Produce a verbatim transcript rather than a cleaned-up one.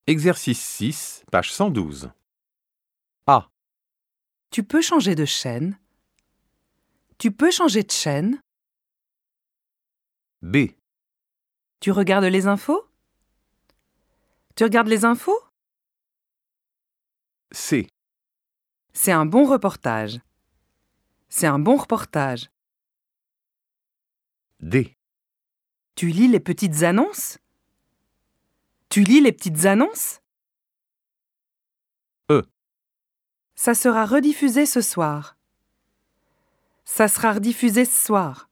Exercice six, page cent douze. A. Tu peux changer de chaîne. Tu peux changer de chaîne. B. Tu regardes les infos? Tu regardes les infos? C. C'est un bon reportage. C'est un bon reportage. D. Tu lis les petites annonces? Tu lis les petites annonces? E. Ça sera rediffusé ce soir. Ça sera rediffusé ce soir.